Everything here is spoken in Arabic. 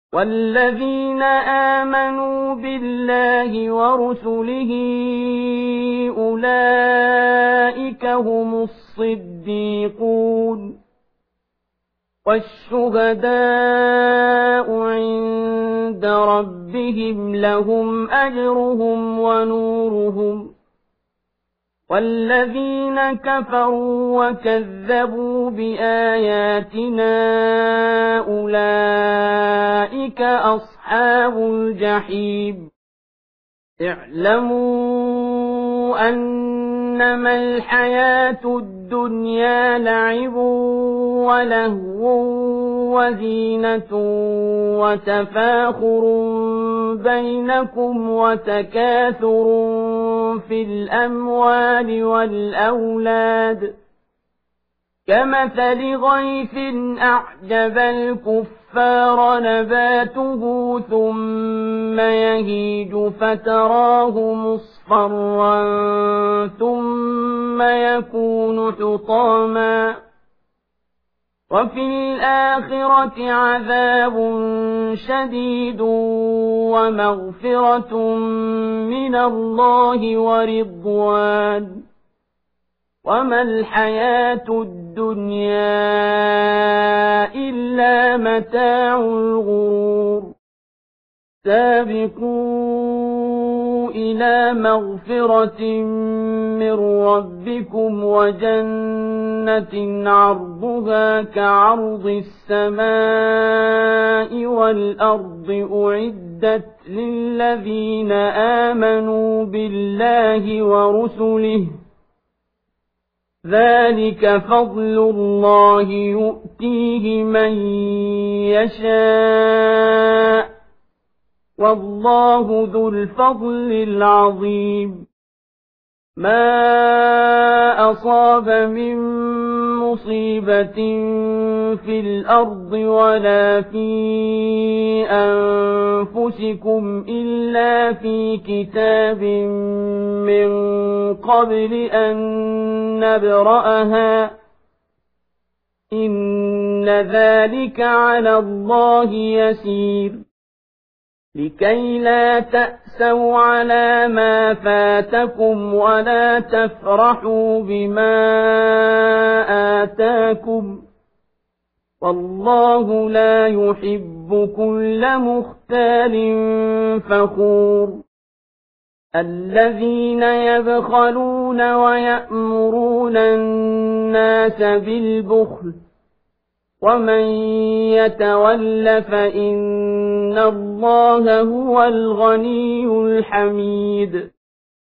والذين آمنوا بالله ورسله أولئك هم الصديقون والشهداء عند ربهم لهم أجرهم ونورهم والذين كفروا وكذبوا بآياتنا أولئك أصحاب الجحيم اعلموا أنما الحياة الدنيا لعب ولهو وزينة وتفاخر بينكم وتكاثر في الأموال والأولاد كمثل غيث أعجب الكفار نباته ثم يهيج فتراه مصفرا ثم يكون حطاما وفي الآخرة عذاب شديد ومغفرة من الله ورضوان وما الحياة الدنيا إلا متاع الغرور سابقوا إلى مغفرة من ربكم وجنة عرضها كعرض السماء والأرض أعدت للذين آمنوا بالله ورسله ذلك فضل الله يؤتيه من يشاء والله ذو الفضل العظيم ما أصاب من مصيبة في الأرض ولا في أنفسكم إلا في كتاب من قبل أن نبرأها إن ذلك على الله يسير لكي لا تأسوا على ما فاتكم ولا تفرحوا بما آتاكم والله لا يحب كل مختال فخور الذين يبخلون ويأمرون الناس بالبخل ومن يتول فإن الله هو الغني الحميد